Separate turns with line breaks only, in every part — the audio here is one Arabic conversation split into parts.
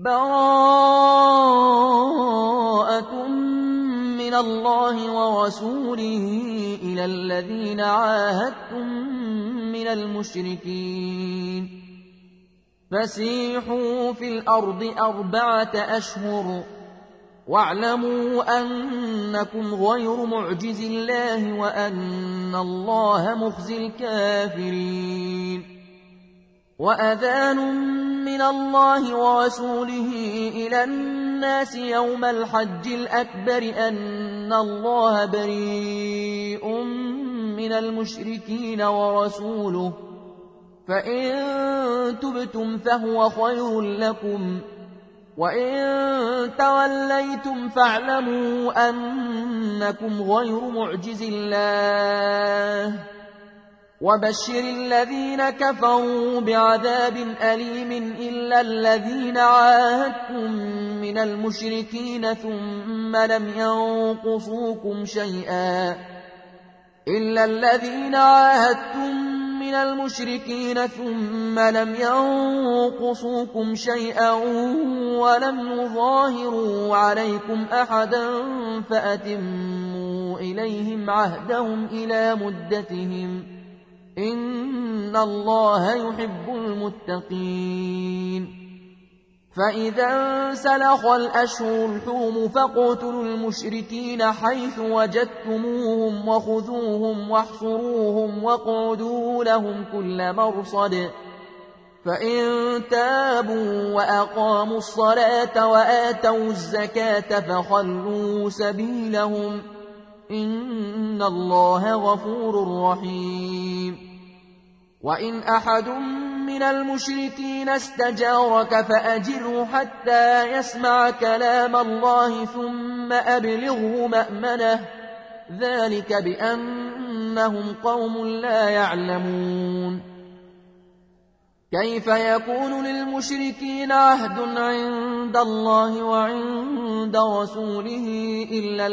براءة من الله ورسوله إلى الذين عاهدتم من المشركين فسيحوا في الأرض 4 أشهر واعلموا أنكم غير معجز الله وأن الله مخزي الكافرين وأذان من الله ورسوله إلى الناس يوم الحج الأكبر أن الله بريء من المشركين ورسوله فإن تبتم فهو خير لكم وإن توليتم فاعلموا أنكم غير معجز الله وبشر الذين كفروا بعذاب أليم إلا الذين عاهدتم من المشركين ثم لم ينقصوكم شيئا ولم يظاهروا عليكم أحدا فأتموا إليهم عهدهم إلى مدتهم إن الله يحب المتقين فإذا انسلخ الأشهر الحرم فاقتلوا المشركين حيث وجدتموهم وخذوهم واحصروهم واقعدوا لهم كل مرصد فإن تابوا وأقاموا الصلاة وآتوا الزكاة فخلوا سبيلهم إن الله غفور رحيم وإن أحد من المشركين استجارك فأجره حتى يسمع كلام الله ثم أبلغه مأمنه ذلك بأنهم قوم لا يعلمون كيف يكون للمشركين عهد عند الله وعند رسوله إلا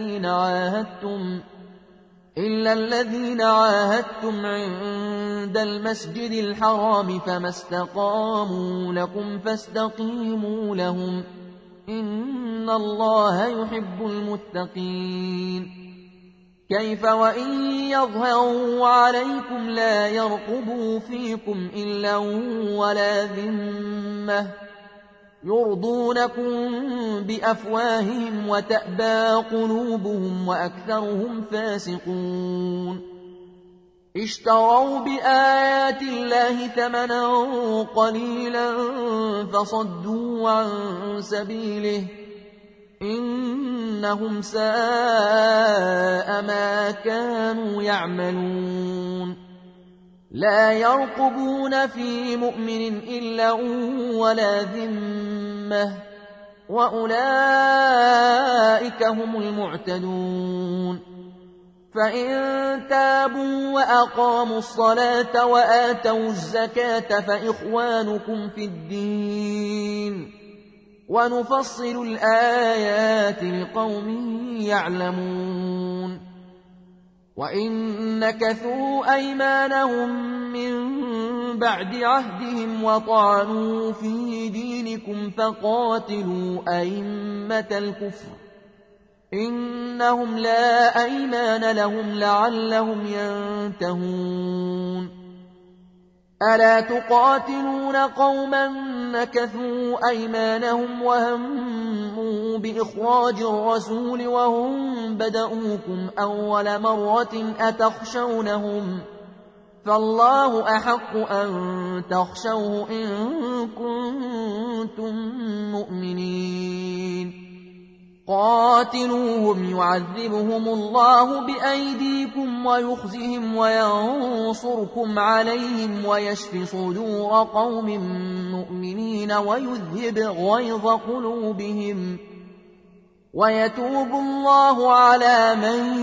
الذين عاهدتم عند المسجد الحرام فما استقاموا لكم فاستقيموا لهم إن الله يحب المتقين كيف وإن يظهروا عليكم لا يرقبوا فيكم إلا ولا ذمة يرضونكم بأفواههم وتأبى قلوبهم وأكثرهم فاسقون اشتروا بآيات الله ثمنا قليلا فصدوا عن سبيله إنهم ساء ما كانوا يعملون لا يرقبون في مؤمن إلا ولا ذمة وأولئك هم المعتدون فإن تابوا وأقاموا الصلاة وآتوا الزكاة فإخوانكم في الدين ونفصل الآيات لقوم يعلمون وإن نكثوا أيمانهم من بعد عهدهم وطعنوا في دينكم فقاتلوا أئمة الكفر إنهم لا أيمان لهم لعلهم ينتهون ألا تقاتلون قوما نكثوا أيمانهم وهموا بإخراج الرسول وهم بدؤوكم أول مرة أتخشونهم فالله أحق أن تخشوه إن كنتم مؤمنين قاتلوهم يعذبهم الله بأيديكم ويخزهم وينصركم عليهم ويشف صدور قوم مؤمنين ويذهب غيظ قلوبهم ويتوب الله على من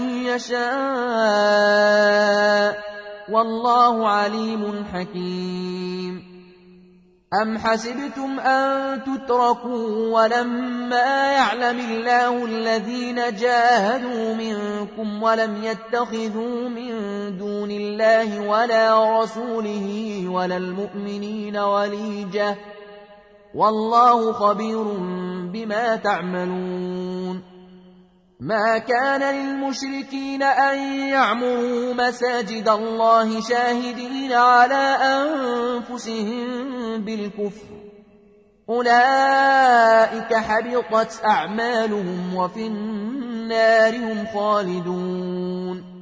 يشاء والله عليم حكيم أم حسبتم أن تتركوا ولما يعلم الله الذين جاهدوا منكم ولم يتخذوا من دون الله ولا رسوله ولا المؤمنين وليجة والله خبير بما تعملون. ما كان للمشركين أن يعمروا مساجد الله شاهدين على أنفسهم بالكفر، أولئك حبطت أعمالهم وفي النار هم خالدون.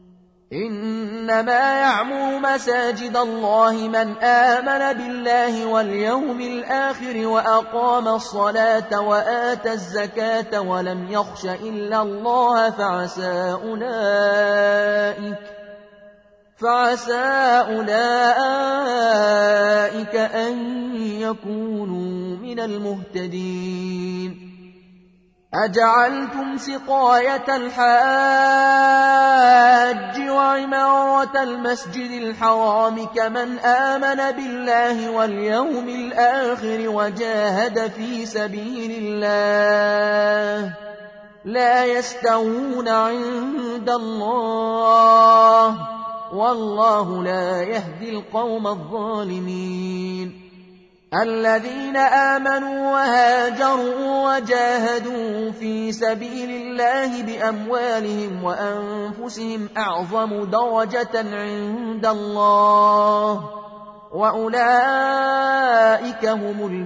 إنما يعمر مساجد الله من آمن بالله واليوم الآخر وأقام الصلاة وآتى الزكاة ولم يخش إلا الله فعسى أولئك أن يكونوا من المهتدين. أجعلتم سقاية الحاج وعمارة المسجد الحرام كمن آمن بالله واليوم الآخر وجاهد في سبيل الله لا يستوون عند الله والله لا يهدي القوم الظالمين. الذين آمنوا وهاجروا وجاهدوا في سبيل الله بأموالهم وأنفسهم أعظم درجة عند الله وأولئك هم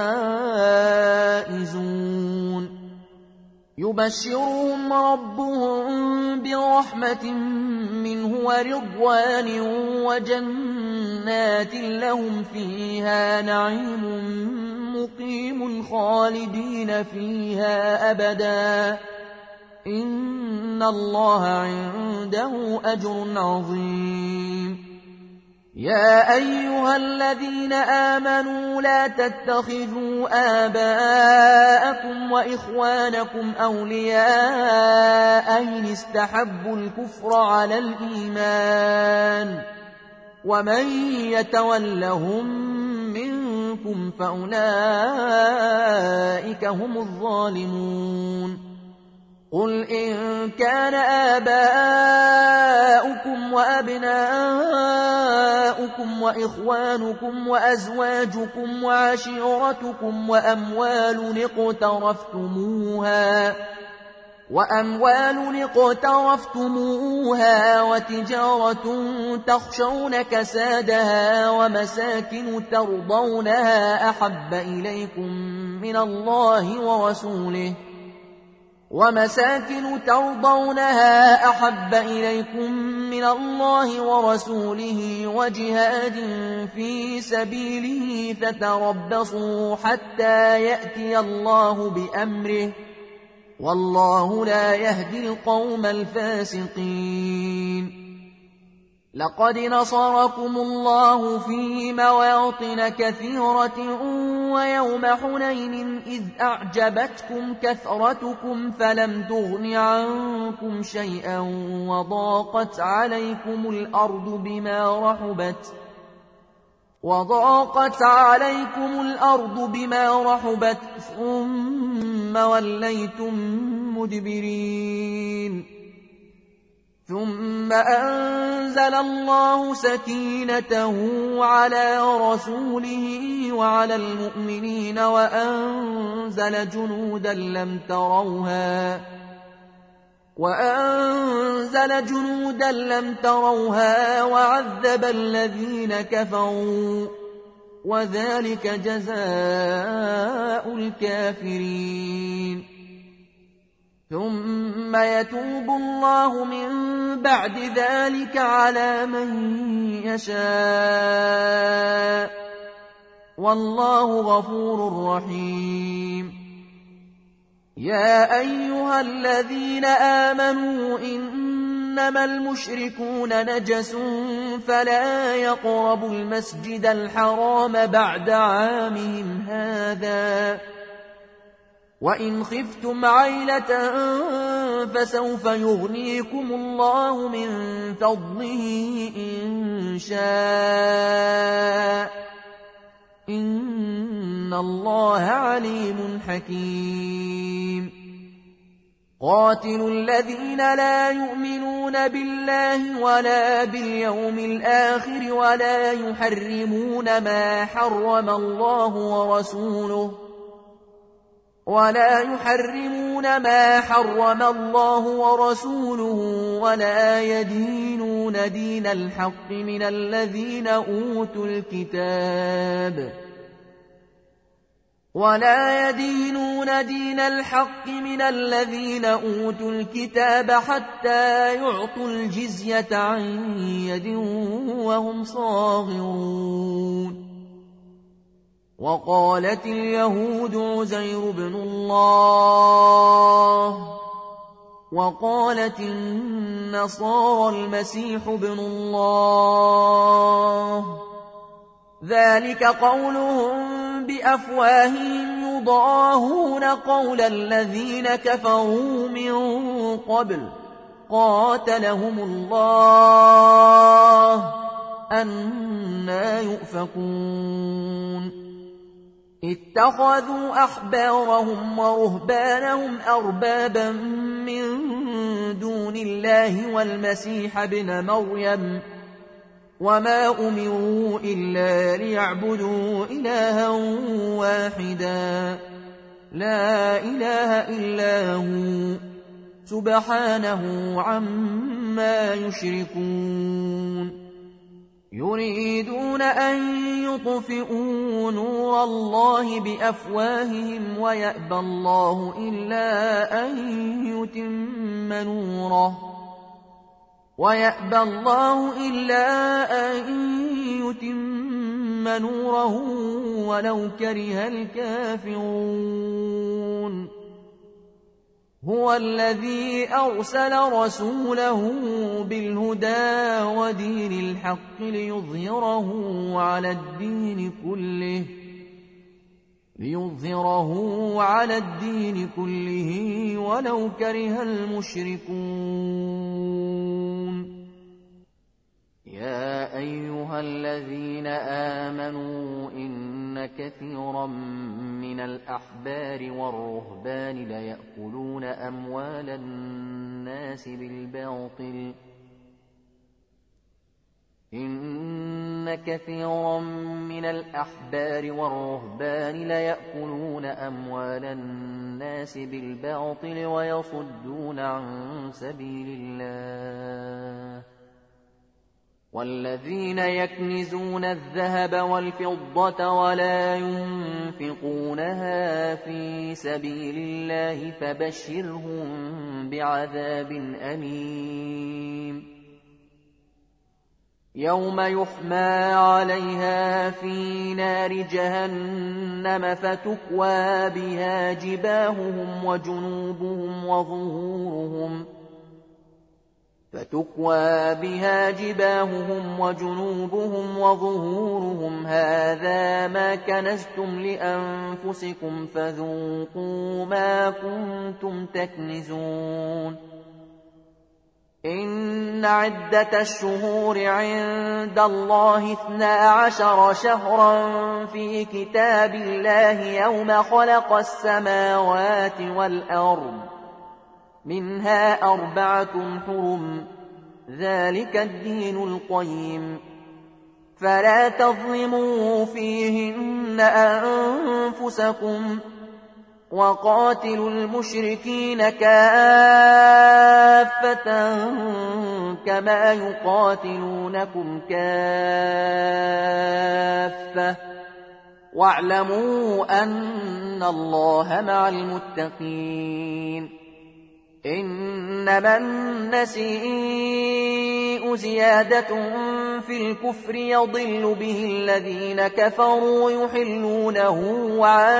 الفائزون. يبشرهم ربهم برحمة منه ورضوان وجنات لهم فيها نعيم مقيم خالدين فيها أبدا إن الله عنده أجر عظيم. يا أيها الذين آمنوا لا تتخذوا آباءكم وإخوانكم أولياء إن استحبوا الكفر على الإيمان ومن يتولهم منكم فأولئك هم الظالمون. قل إن كان آباؤكم وأبناؤكم وإخوانكم وأزواجكم وعشيرتكم وأموال اقترفتموها وتجارة تخشون كسادها ومساكن ترضونها أحب إليكم من الله ورسوله وجهاد في سبيله فتربصوا حتى يأتي الله بأمره والله لا يهدي القوم الفاسقين. لقد نصركم الله في مواطن كثيرة ويوم حنين إذ أعجبتكم كثرتكم فلم تغن عنكم شيئا وضاقت عليكم الأرض بما رحبت ثم وليتم مدبرين. ثم أنزل الله سكينته على رسوله وعلى المؤمنين وأنزل جنودا لم تروها وعذب الذين كفروا وذلك جزاء الكافرين. ثم يتوب الله من بعد ذلك على من يشاء والله غفور رحيم. يا أيها الذين آمنوا إنما المشركون نجس فلا يقربوا المسجد الحرام بعد عامهم هذا وإن خفتم عيلة فسوف يغنيكم الله من فضله إن شاء إن الله عليم حكيم. قاتلوا الذين لا يؤمنون بالله ولا باليوم الآخر ولا يحرمون ما حرم الله ورسوله ولا يدينون دين الحق من الذين أوتوا الكتاب حتى يعطوا الجزية عن يد وهم صاغرون. وقالت اليهود عزير بن الله وقالت النصارى المسيح بن الله، ذلك قولهم بأفواههم يضاهون قول الذين كفروا من قبل قاتلهم الله أنى يؤفكون. اتخذوا أحبارهم ورهبانهم أربابا من دون الله والمسيح ابن مريم وما أمروا إلا ليعبدوا إلها واحدا لا إله إلا هو سبحانه عما يشركون. يريدون أن يطفئوا نور الله بأفواههم ويأبى الله إلا أن يتم نوره ولو كره الكافرون. هو الذي أرسل رسوله بالهدى ودين الحق ليظهره على الدين كله ولو كره المشركون. يا أيها الذين آمنوا إن كثيرا من الأحبار والرهبان ليأكلون أموال الناس بالباطل ويصدون عن سبيل الله. والذين يكنزون الذهب والفضة ولا ينفقونها في سبيل الله فبشرهم بعذاب أليم. يوم يحمى عليها في نار جهنم فتكوى بها جباههم وجنوبهم وظهورهم هذا ما كنزتم لأنفسكم فذوقوا ما كنتم تكنزون. إن عدة الشهور عند الله 12 شهرا في كتاب الله يوم خلق السماوات والأرض منها 4 حرم ذلك الدين القيم فلا تظلموا فيهن أنفسكم وقاتلوا المشركين كافة كما يقاتلونكم كافة واعلموا أن الله مع المتقين. إنما النسيء زيادة في الكفر يضل به الذين كفروا يحلونه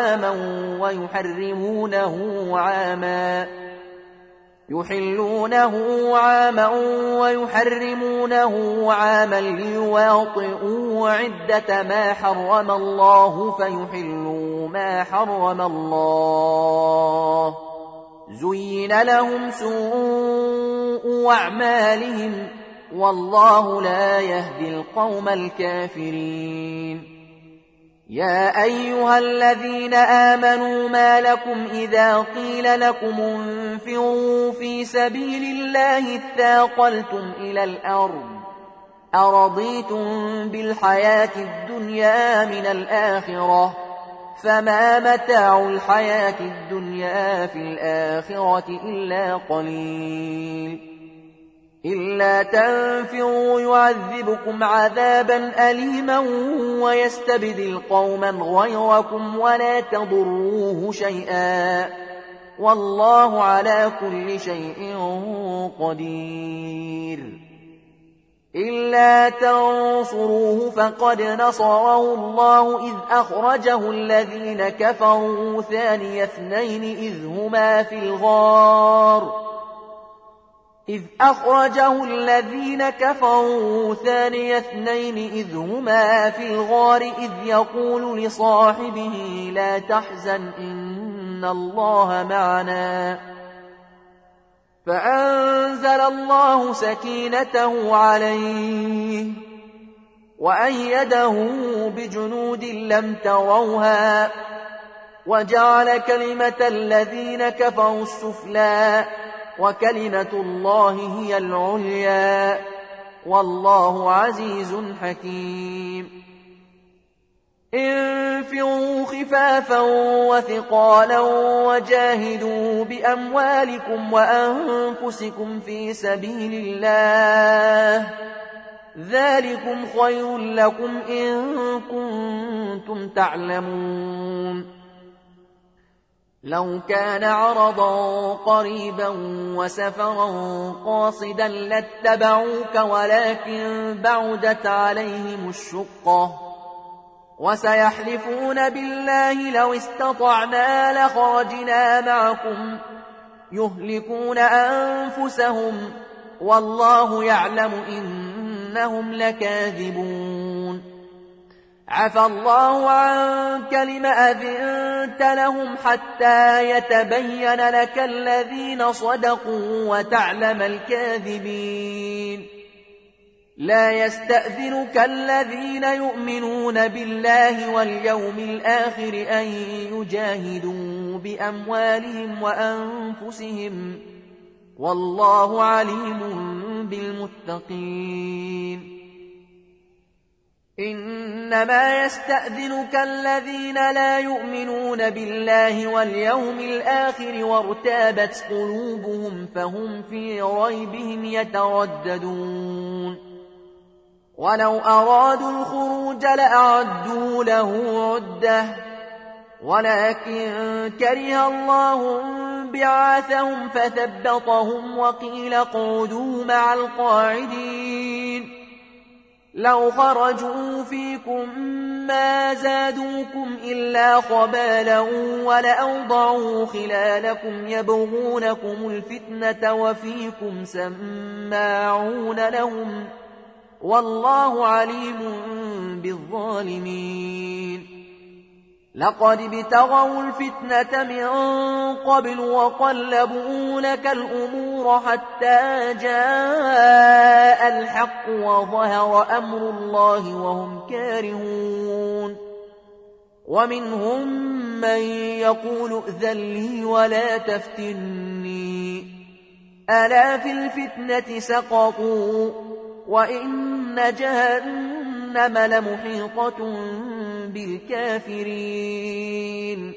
عاما ويحرمونه عاما ليواطئوا عدة ما حرم الله فيحلوا ما حرم الله. زين لهم سوء أعمالهم والله لا يهدي القوم الكافرين. يا أيها الذين آمنوا ما لكم إذا قيل لكم انفروا في سبيل الله اثاقلتم إلى الأرض أرضيتم بالحياة الدنيا من الآخرة فما متاع الحياة الدنيا في الآخرة إلا قليل إلا تنفروا يعذبكم عذابا أليما ويستبدل قوما غيركم ولا تضروه شيئا والله على كل شيء قدير إلا تنصروه فقد نصره الله إذ أخرجه الذين كفروا ثاني اثنين إذ هما في الغار إذ يقول لصاحبه لا تحزن إن الله معنا فأنزل الله سكينته عليه وأيده بجنود لم تروها وجعل كلمة الذين كفروا السفلى وكلمة الله هي العليا والله عزيز حكيم انفروا خفافا وثقالا وجاهدوا بأموالكم وأنفسكم في سبيل الله ذلكم خير لكم إن كنتم تعلمون لو كان عرضا قريبا وسفرا قاصدا لاتبعوك ولكن بعدت عليهم الشقة وسيحلفون بالله لو استطعنا لخرجنا معكم يهلكون أنفسهم والله يعلم إنهم لكاذبون عفى الله عنك لم أذنت لهم حتى يتبين لك الذين صدقوا وتعلم الكاذبين لا يستأذنك الذين يؤمنون بالله واليوم الآخر أن يجاهدوا بأموالهم وأنفسهم والله عليم بالمتقين إنما يستأذنك الذين لا يؤمنون بالله واليوم الآخر وارتابت قلوبهم فهم في ريبهم يترددون ولو أرادوا الخروج لأعدوا له عدة ولكن كره الله بعاثهم فثبطهم وقيل اقعدوا مع القاعدين لو خرجوا فيكم ما زادوكم إلا خبالا ولأوضعوا خلالكم يبغونكم الفتنة وفيكم سماعون لهم والله عليم بالظالمين لقد ابتغوا الفتنة من قبل وقلبوا لك الأمور حتى جاء الحق وظهر أمر الله وهم كارهون ومنهم من يقول ائذن لي ولا تفتني ألا في الفتنة سقطوا وإن جهنم لمحيطة بالكافرين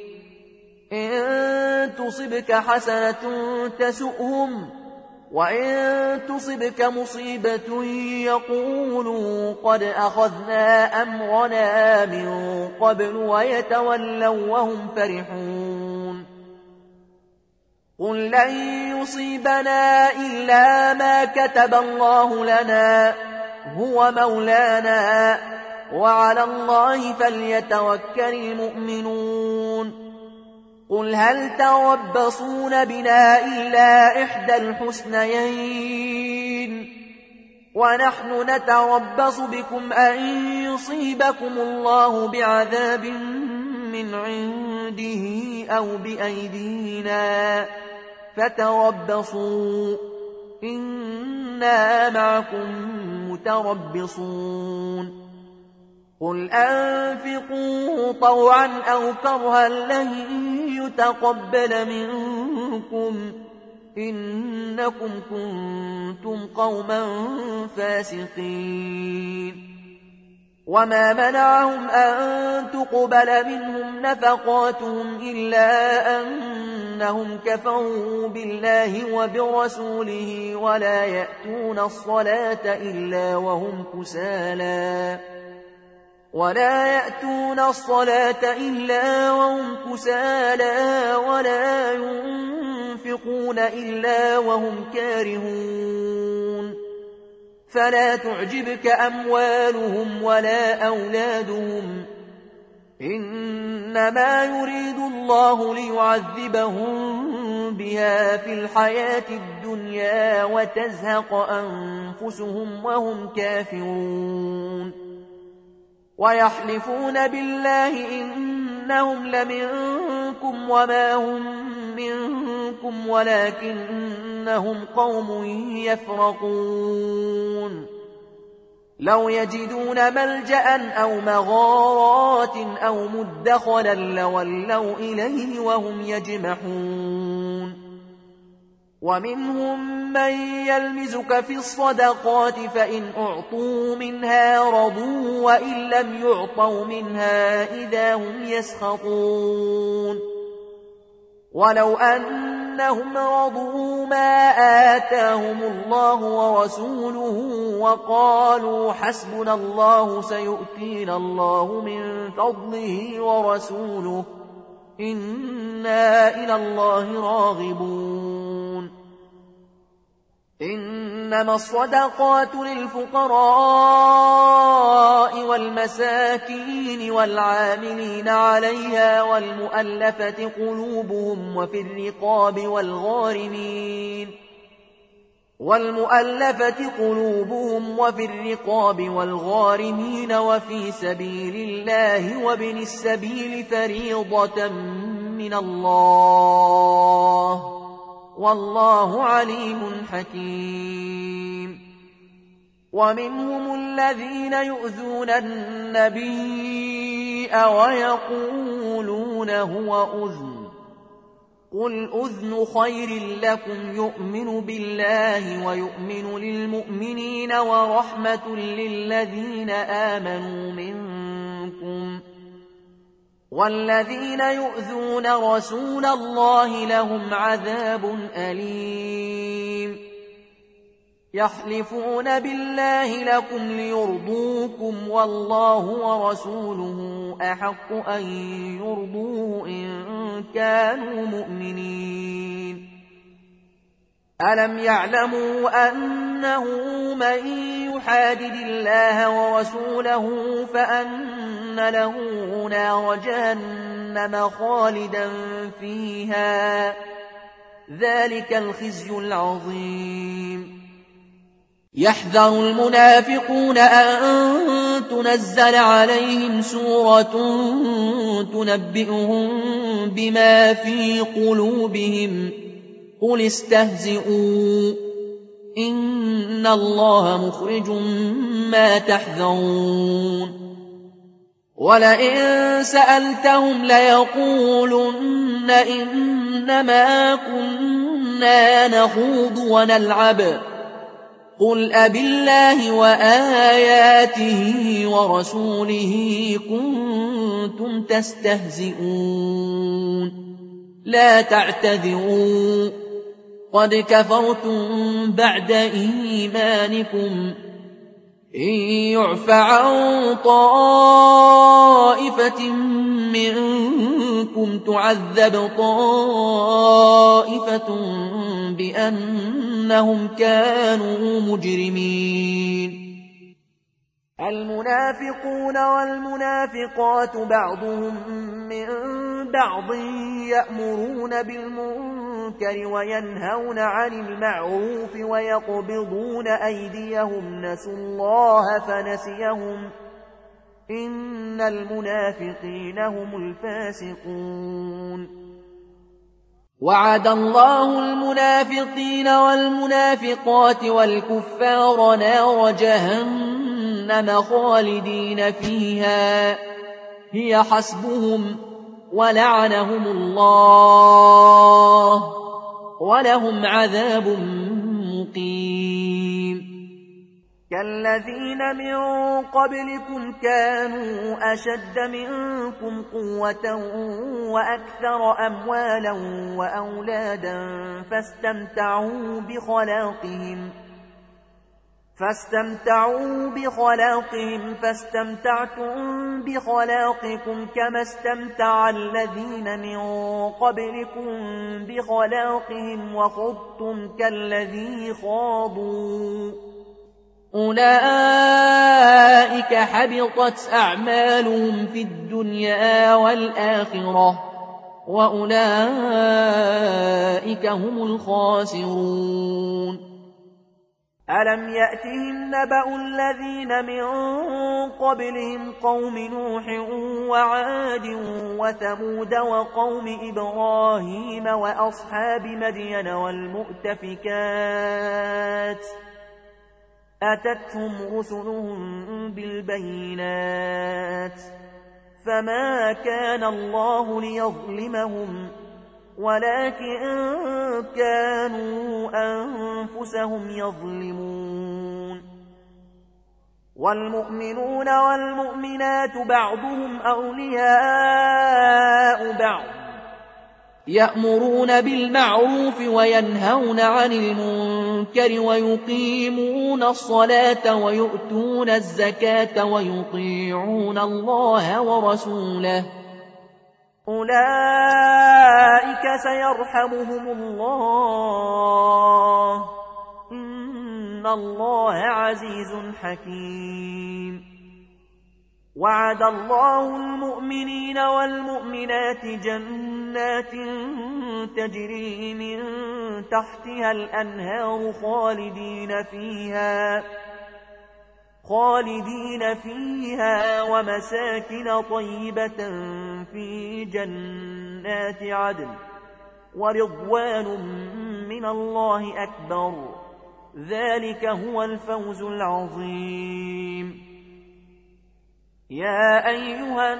إن تصبك حسنة تسؤهم وإن تصبك مصيبة يقولوا قد أخذنا أمرنا من قبل ويتولوا وهم فرحون قل لن يصيبنا إلا ما كتب الله لنا هو مولانا وعلى الله فليتوكل المؤمنون قل هل تربصون بنا إلا إحدى الحسنيين ونحن نتربص بكم أن يصيبكم الله بعذاب من عنده أو بأيدينا فتربصوا إنا معكم متربصون قل أنفقوا طوعا أو كرها لن يتقبل منكم إنكم كنتم قوما فاسقين وما منعهم أن تقبل منهم نفقاتهم إلا أنهم كفروا بالله وبرسوله ولا يأتون الصلاة إلا وهم كسالى ولا ينفقون إلا وهم كارهون فلا تعجبك أموالهم ولا أولادهم إنما يريد الله ليعذبهم بها في الحياة الدنيا وتزهق أنفسهم وهم كافرون ويحلفون بالله إنهم لمنكم وما هم منكم ولكنهم قوم يفرقون لو يجدون ملجأ أو مغارات أو مدخلا لولوا إليه وهم يجمحون ومنهم من يلمزك في الصدقات فإن أعطوا منها رضوا وإن لم يعطوا منها إذا هم يسخطون ولو أنهم رضوا ما آتاهم الله ورسوله وقالوا حسبنا الله سيؤتينا الله من فضله ورسوله إنا إلى الله راغبون إنما الصدقات للفقراء والمساكين والعاملين عليها والمؤلفة قلوبهم وفي الرقاب والغارمين وفي سبيل الله وابن السبيل فريضة من الله والله عليم حكيم ومنهم الذين يؤذون النبي ويقولون هو أذن قل أذن خير لكم يؤمن بالله ويؤمن للمؤمنين ورحمة للذين آمنوا منكم والذين يؤذون رسول الله لهم عذاب أليم يحلفون بالله لكم ليرضوكم والله ورسوله أحق أن يرضوه إن كانوا مؤمنين ألم يعلموا أنه من يحادد الله ورسوله فأن له نار جهنم خالدا فيها ذلك الخزي العظيم يحذر المنافقون أن تنزل عليهم سورة تنبئهم بما في قلوبهم قل استهزئوا إن الله مخرج ما تحذرون ولئن سألتهم ليقولن إنما كنا نخوض ونلعب قل أبالله وآياته ورسوله كنتم تستهزئون لا تعتذروا قد كفرتم بعد إيمانكم إن يعف عن طائفة منكم تعذب طائفة بأنهم كانوا مجرمين المنافقون والمنافقات بعضهم من بعض يأمرون بالمنكر وينهون عن المعروف ويقبضون أيديهم نسوا الله فنسيهم إن المنافقين هم الفاسقون وعد الله المنافقين والمنافقات والكفار نار جهنم جهنم خالدين فيها هي حسبهم ولعنهم الله ولهم عذاب مقيم. كالذين من قبلكم كانوا أشد منكم قوة وأكثر أموالا وأولادا فاستمتعوا بخلاقهم فاستمتعتم بخلاقكم كما استمتع الذين من قبلكم بخلاقهم وخضتم كالذي خاضوا أولئك حبطت أعمالهم في الدنيا والآخرة وأولئك هم الخاسرون. ألم يأتهم نبأ الذين من قبلهم قوم نوح وعاد وثمود وقوم إبراهيم وأصحاب مدين والمؤتفكات أتتهم رسلهم بالبينات فما كان الله ليظلمهم ولكن كانوا أنفسهم يظلمون. والمؤمنون والمؤمنات بعضهم أولياء بعض يأمرون بالمعروف وينهون عن المنكر ويقيمون الصلاة ويؤتون الزكاة ويطيعون الله ورسوله أولئك سيرحمهم الله إن الله عزيز حكيم. وعد الله المؤمنين والمؤمنات جنات تجري من تحتها الأنهار خالدين فيها ومساكن طيبة في جنات عدن ورضوان من الله أكبر ذلك هو الفوز العظيم. يا أيها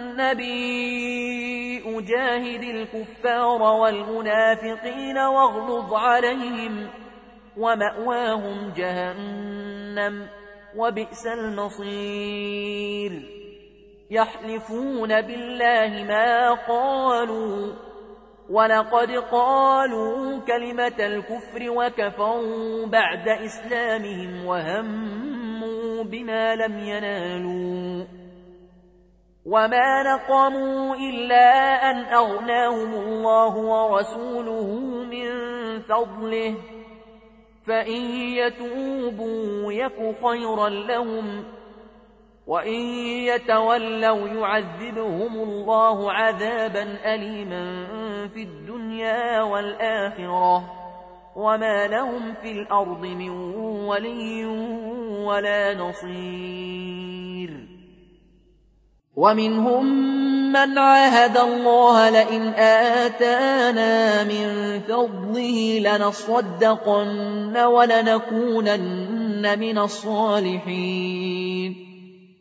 النبي جاهد الكفار والمنافقين واغلظ عليهم ومأواهم جهنم وبئس المصير. يحلفون بالله ما قالوا ولقد قالوا كلمة الكفر وكفروا بعد إسلامهم وهموا بما لم ينالوا وما نقموا إلا أن أغناهم الله ورسوله من فضله فإن يتوبوا يك خيرا لهم وإن يتولوا يعذبهم الله عذابا أليما في الدنيا والآخرة وما لهم في الأرض من ولي ولا نصير. ومنهم من عاهد الله لئن آتانا من فضله لنصدقن ولنكونن من الصالحين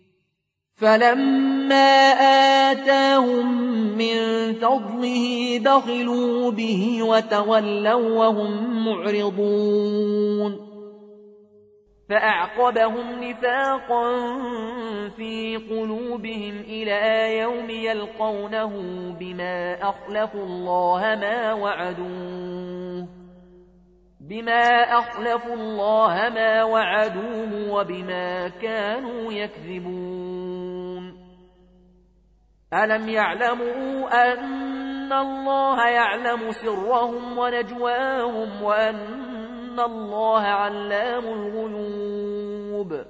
فلما آتاهم من فضله بخلوا به وتولوا وهم معرضون فأعقبهم نفاقا في قلوبهم إلى يوم يلقونه بما أخلفوا الله ما وعدوه وبما كانوا يكذبون. ألم يعلموا أن الله يعلم سرهم ونجواهم وأن الله علام الغيوب.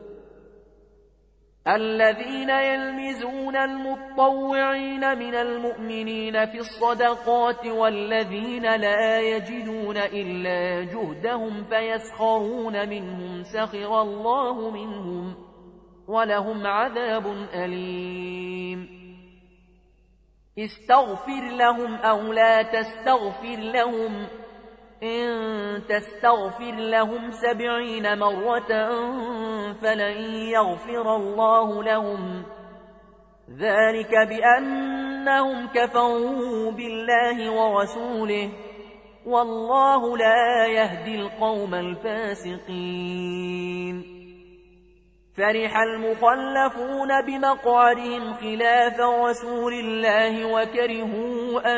الذين يلمزون المطوعين من المؤمنين في الصدقات والذين لا يجدون إلا جهدهم فيسخرون منهم سخر الله منهم ولهم عذاب أليم. استغفر لهم أو لا تستغفر لهم إن تستغفر لهم 70 مرة فلن يغفر الله لهم ذلك بأنهم كفروا بالله ورسوله والله لا يهدي القوم الفاسقين. فرح المخلفون بمقعدهم خلاف رسول الله وكرهوا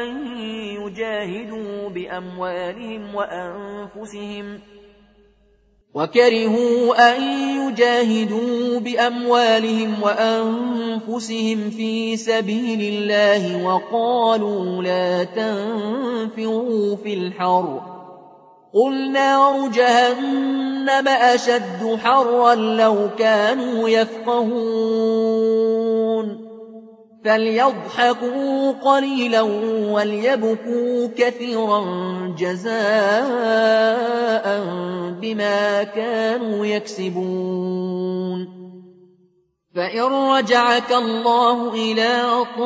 أن يجاهدوا بأموالهم وأنفسهم في سبيل الله وقالوا لا تنفروا في الحر قل نار جهنم أشد حرا لو كانوا يفقهون فليضحكوا قليلا وليبكوا كثيرا جزاء بما كانوا يكسبون. فإن رجعك الله إلى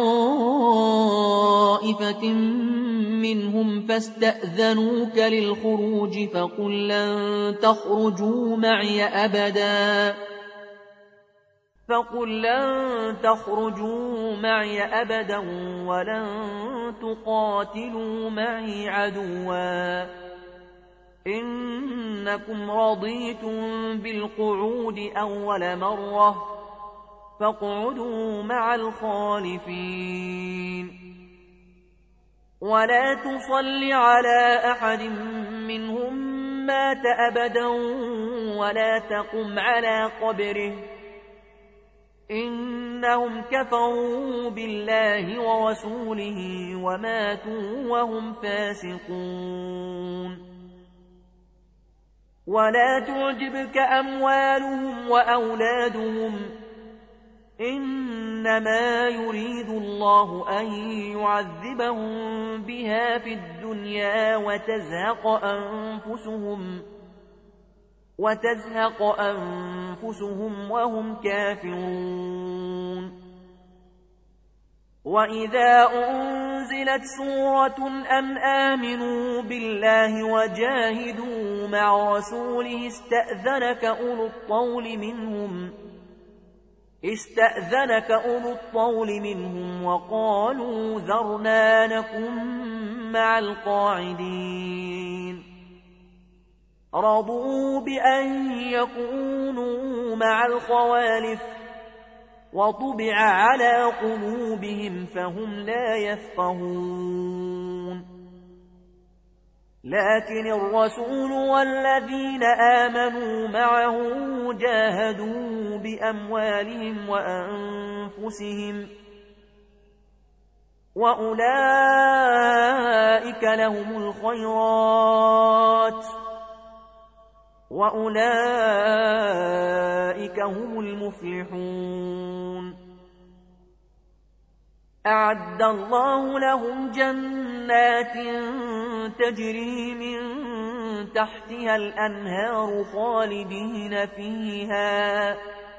طائفة منهم فاستأذنوك للخروج فقل لن تخرجوا معي أبدا ولن تقاتلوا معي عدوا إنكم رضيتم بالقعود أول مرة فاقعدوا مع الخالفين. ولا تصل على أحد منهم مات أبدا ولا تقم على قبره إنهم كفروا بالله ورسوله وماتوا وهم فاسقون. ولا تعجبك أموالهم وأولادهم إنما يريد الله أن يعذبهم بها في الدنيا وتزهق أنفسهم وهم كافرون. وإذا أنزلت سورة أن آمنوا بالله وجاهدوا مع رسوله استأذنك أولو الطول منهم وقالوا ذرنا نكن مع القاعدين رضوا بأن يكونوا مع الخوالف وطبع على قلوبهم فهم لا يفقهون. لكن الرسول والذين آمنوا معه جاهدوا بأموالهم وأنفسهم وأولئك لهم الخيرات وأولئك هم المفلحون. أعد الله لهم جنات تجري من تحتها الأنهار خالدين فيها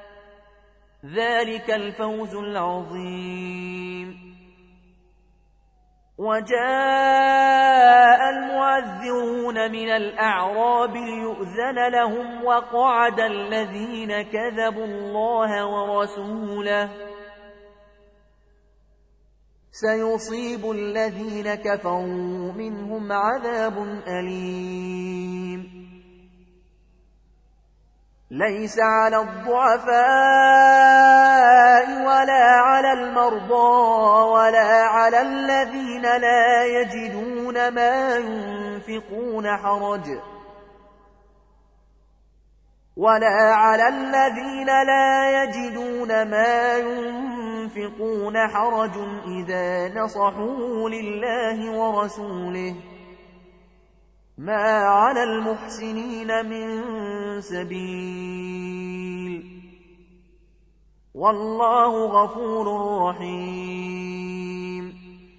ذلك الفوز العظيم. وجاء المعذرون من الأعراب ليؤذن لهم وقعد الذين كذبوا الله ورسوله سيصيب الذين كفروا منهم عذاب أليم. ليس على الضعفاء ولا على المرضى ولا على الذين لا يجدون ما ينفقون حرج إذا نصحوا لله ورسوله ما على المحسنين من سبيل والله غفور رحيم.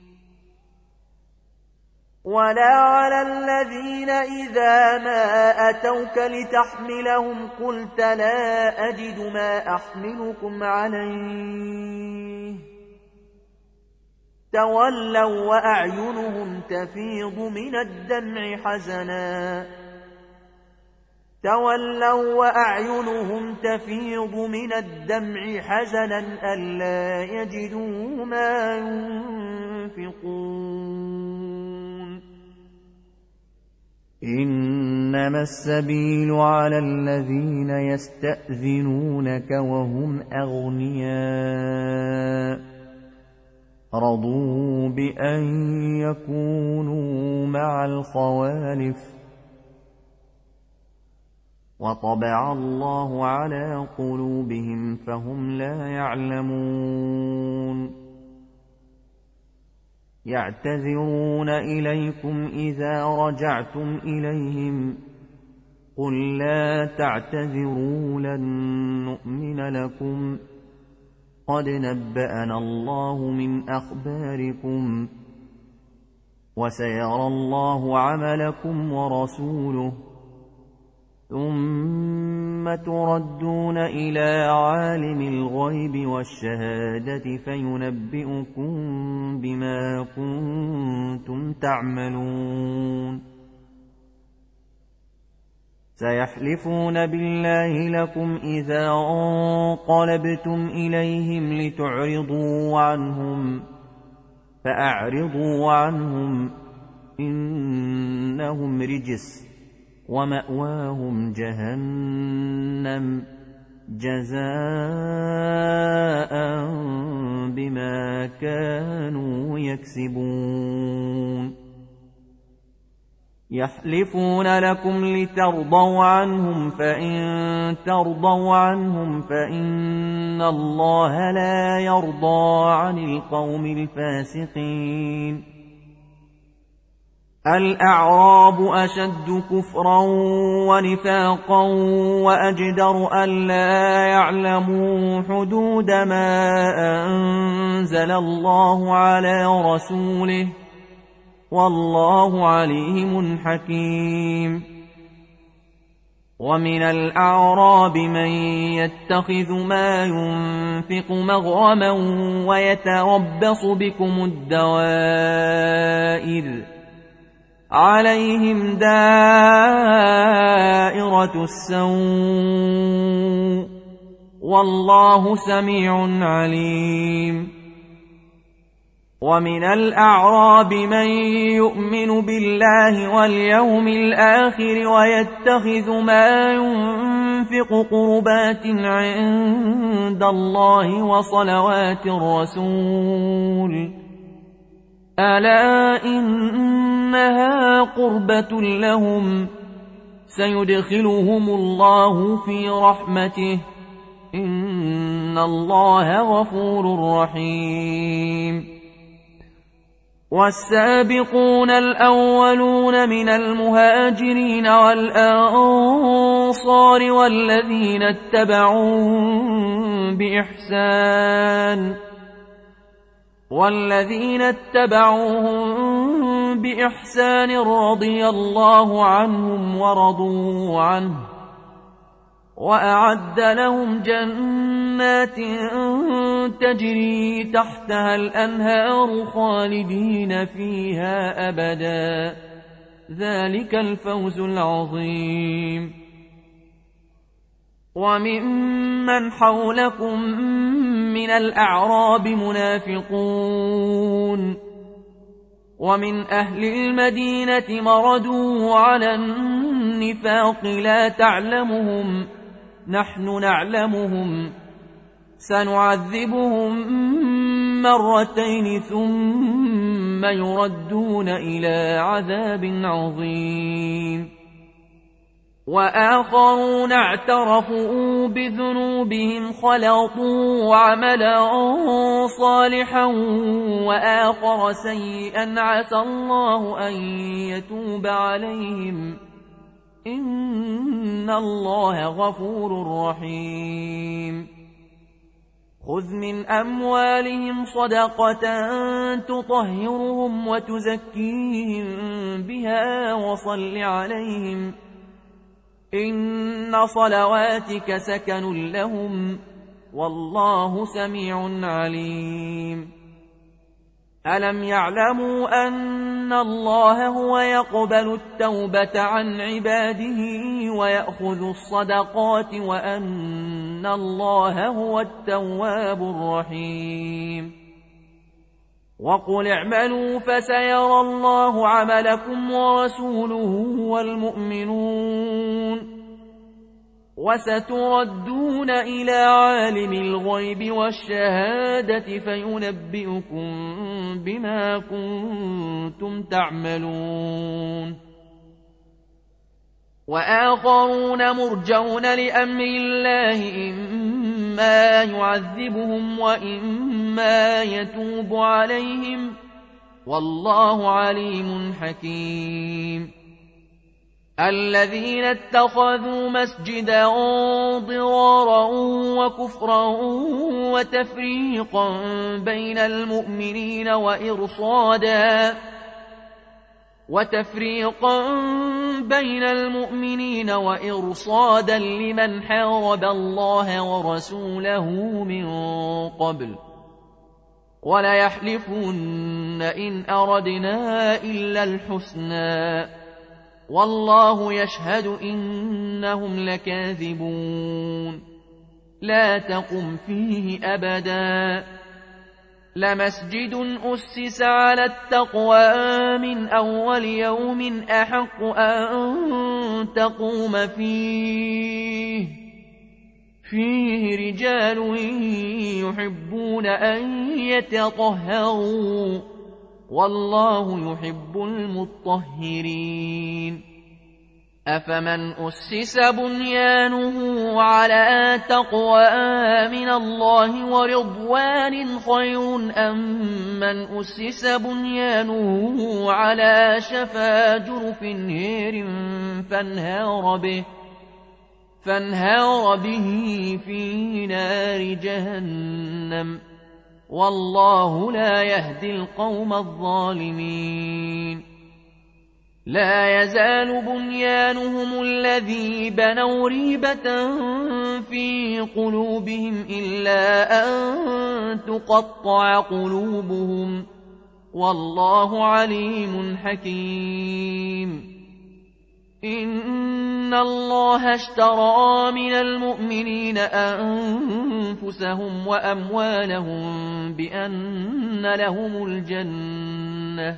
ولا على الذين إذا ما أتوك لتحملهم قلت لا أجد ما أحملكم عليه تولوا وأعينهم تفيض من الدمع حزنا ألا يجدوا ما ينفقون إنما السبيل على الذين يستأذنونك وهم أغنياء رضوا بأن يكونوا مع الخوالف وطبع الله على قلوبهم فهم لا يعلمون يعتذرون إليكم إذا رجعتم إليهم قل لا تعتذروا لن نؤمن لكم قد نبأنا الله من أخباركم وسيرى الله عملكم ورسوله ثم تردون إلى عالم الغيب والشهادة فينبئكم بما كنتم تعملون سيحلفون بالله لكم إذا انقلبتم إليهم لتعرضوا عنهم فأعرضوا عنهم إنهم رجس ومأواهم جهنم جزاء بما كانوا يكسبون يحلفون لكم لترضوا عنهم فإن ترضوا عنهم فإن الله لا يرضى عن القوم الفاسقين الأعراب أشد كفرا ونفاقا وأجدر ألا يعلموا حدود ما أنزل الله على رسوله والله عليم حكيم ومن الأعراب من يتخذ ما ينفق مغرما ويتربص بكم الدوائر عليهم دائرة السوء والله سميع عليم ومن الأعراب من يؤمن بالله واليوم الآخر ويتخذ ما ينفق قربات عند الله وصلوات الرسول ألا إنها قربة لهم سيدخلهم الله في رحمته إن الله غفور رحيم والسابقون الأولون من المهاجرين والأنصار والذين اتبعوهم بإحسان رضي الله عنهم ورضوا عنه وأعد لهم جنات تجري تحتها الأنهار خالدين فيها أبدا ذلك الفوز العظيم وممن حولكم من الأعراب منافقون ومن أهل المدينة مردوا على النفاق لا تعلمهم نحن نعلمهم سنعذبهم مرتين ثم يردون إلى عذاب عظيم وآخرون اعترفوا بذنوبهم خلطوا عملا صالحا وآخر سيئا عسى الله أن يتوب عليهم إن الله غفور رحيم خذ من أموالهم صدقة تطهرهم وتزكيهم بها وصل عليهم إن صلواتك سكن لهم والله سميع عليم ألم يعلموا أن الله هو يقبل التوبة عن عباده ويأخذ الصدقات وأن الله هو التواب الرحيم وقل اعملوا فسيرى الله عملكم ورسوله والمؤمنون وستردون إلى عالم الغيب والشهادة فينبئكم بما كنتم تعملون وآخرون مرجون لأمر الله إما يعذبهم وإما يتوب عليهم والله عليم حكيم الذين اتخذوا مسجدا ضرارا وكفرا وتفريقا بين المؤمنين وإرصادا لمن حارب الله ورسوله من قبل وليحلفن إن أردنا إلا الحسنى والله يشهد إنهم لكاذبون لا تقم فيه أبدا لمسجد أسس على التقوى من أول يوم أحق أن تقوم فيه رجال يحبون أن يتطهروا والله يحب المطهرين أفمن أسس بنيانه على تقوى من الله ورضوان خير أم من أسس بنيانه على شفا جرف هير فانهار به في نار جهنم والله لا يهدي القوم الظالمين لا يزال بنيانهم الذي بنوا ريبة في قلوبهم إلا أن تقطع قلوبهم والله عليم حكيم إن الله اشترى من المؤمنين أنفسهم وأموالهم بأن لهم الجنة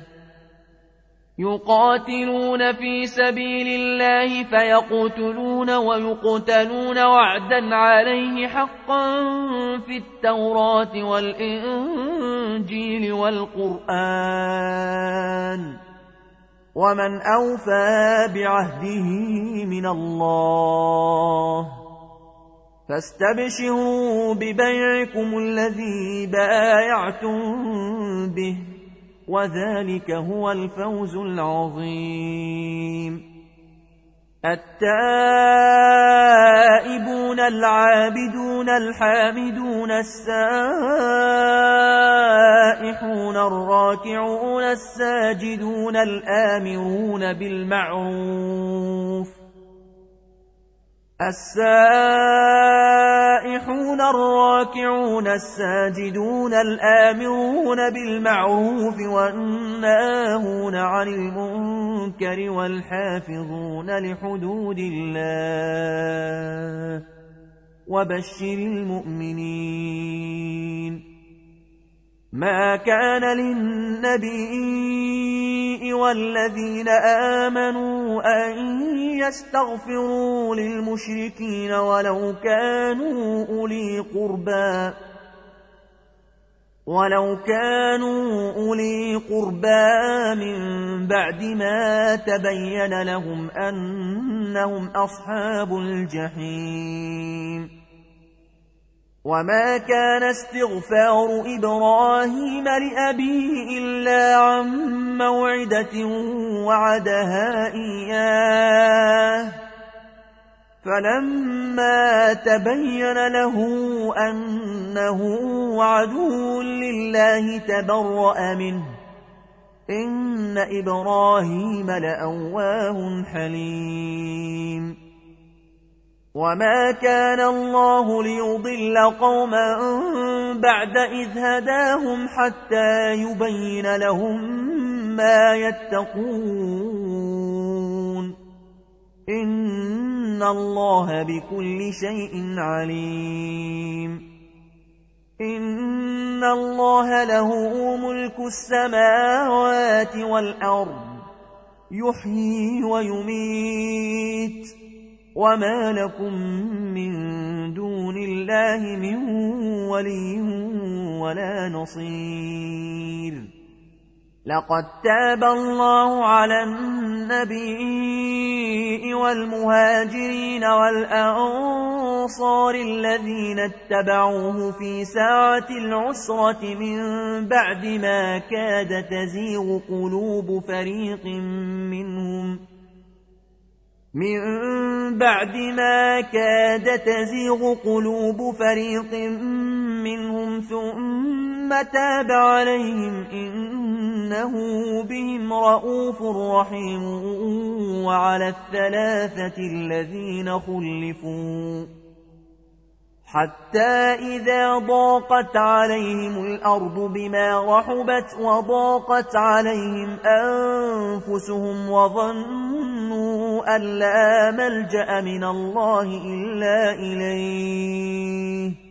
يقاتلون في سبيل الله فيقتلون ويقتلون وعدا عليه حقا في التوراة والإنجيل والقرآن ومن أوفى بعهده من الله فاستبشروا ببيعكم الذي بايعتم به وذلك هو الفوز العظيم التائبون العابدون الحامدون السائحون الراكعون الساجدون الآمرون بالمعروف والناهون عن المنكر والحافظون لحدود الله وبشر المؤمنين ما كان للنبي والذين آمنوا أن يستغفروا للمشركين ولو كانوا أولي قربى من بعد ما تبين لهم أنهم أصحاب الجحيم وما كان استغفار إبراهيم لأبيه إلا عن موعدة وعدها إياه فلما تبين له أنه عدو لله تبرأ منه إن إبراهيم لأواه حليم وما كان الله ليضل قوما بعد إذ هداهم حتى يبين لهم ما يتقون إن الله بكل شيء عليم إن الله له ملك السماوات والأرض يحيي ويميت وما لكم من دون الله من ولي ولا نصير لقد تاب الله على النبي والمهاجرين والأنصار الذين اتبعوه في ساعة العسرة من بعد ما كاد تزيغ قلوب فريق منهم ثم تاب عليهم إنه بهم رؤوف رحيم وعلى الثلاثة الذين خلفوا حتى إذا ضاقت عليهم الأرض بما رحبت وضاقت عليهم أنفسهم وظنوا أن لا ملجأ من الله إلا إليه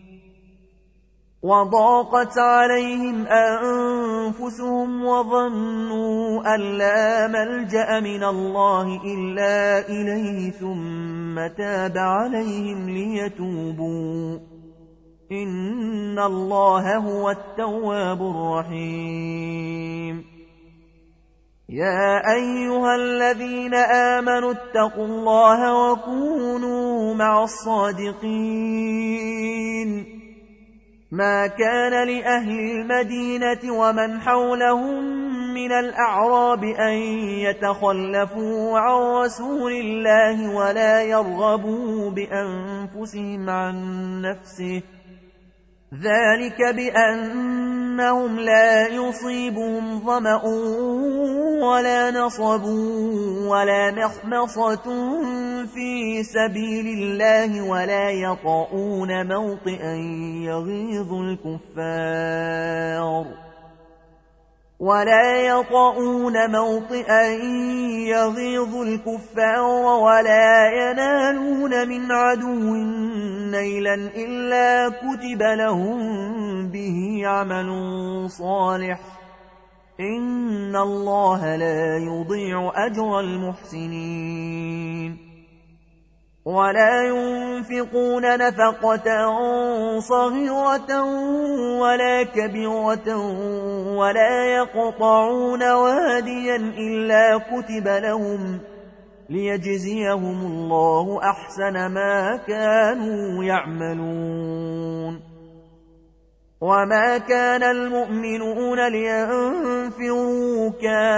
ثم تاب عليهم ليتوبوا إن الله هو التواب الرحيم يا أيها الذين آمنوا اتقوا الله وكونوا مع الصادقين ما كان لأهل المدينة ومن حولهم من الأعراب أن يتخلفوا عن رسول الله ولا يرغبوا بأنفسهم عن نفسه ذلك بأنهم لا يصيبهم ظمأ ولا نصب ولا مخمصة في سبيل الله ولا يطؤون موطئا يغيظ الكفار ولا ينالون من عدو نيلا إلا كتب لهم به عمل صالح إن الله لا يضيع أجر المحسنين ولا ينفقون نفقة صغيرة ولا كبيرة ولا يقطعون واديا إلا كتب لهم ليجزيهم الله أحسن ما كانوا يعملون وما كان المؤمنون لينفروا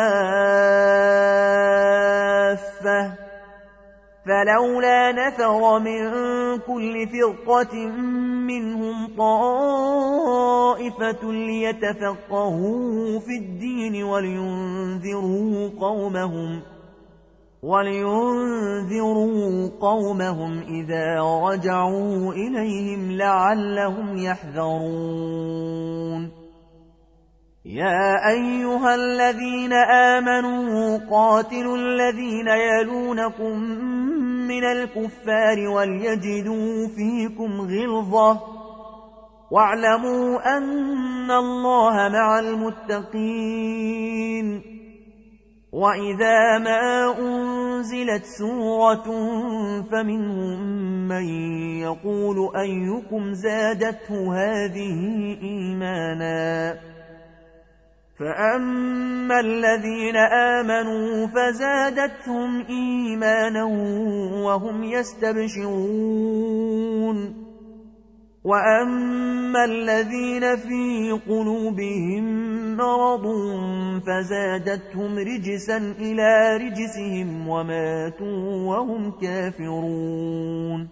كافة فلولا نفر من كل فرقة منهم طائفة ليتفقهوا في الدين ولينذروا قومهم إذا رجعوا إليهم لعلهم يحذرون يا أيها الذين آمنوا قاتلوا الذين يلونكم من الكفار وليجدوا فيكم غلظة واعلموا أن الله مع المتقين وإذا ما أنزلت سورة فمنهم من يقول أيكم زادته هذه إيمانا فأما الذين آمنوا فزادتهم إيمانا وهم يستبشرون وأما الذين في قلوبهم مرض فزادتهم رجسا إلى رجسهم وماتوا وهم كافرون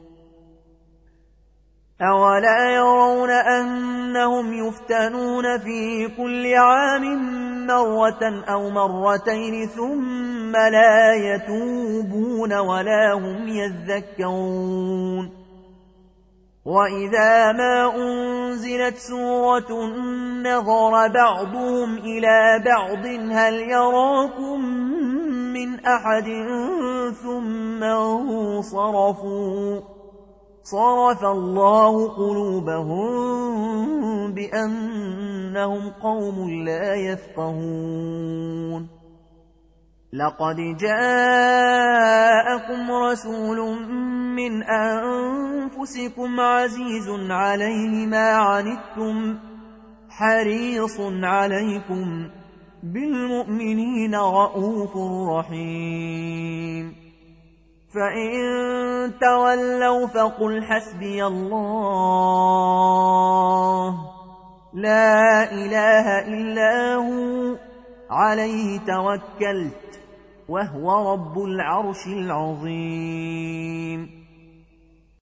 أولا يرون أنهم يفتنون في كل عام مرة أو مرتين ثم لا يتوبون ولا هم يذكرون وإذا ما أنزلت سورة نظر بعضهم إلى بعض هل يراكم من أحد ثم صرف الله قلوبهم بأنهم قوم لا يفقهون لقد جاءكم رسول من أنفسكم عزيز عليه ما عنتم حريص عليكم بالمؤمنين رؤوف رحيم فإن تولوا فقل حسبي الله لا إله إلا هو عليه توكلت وهو رب العرش العظيم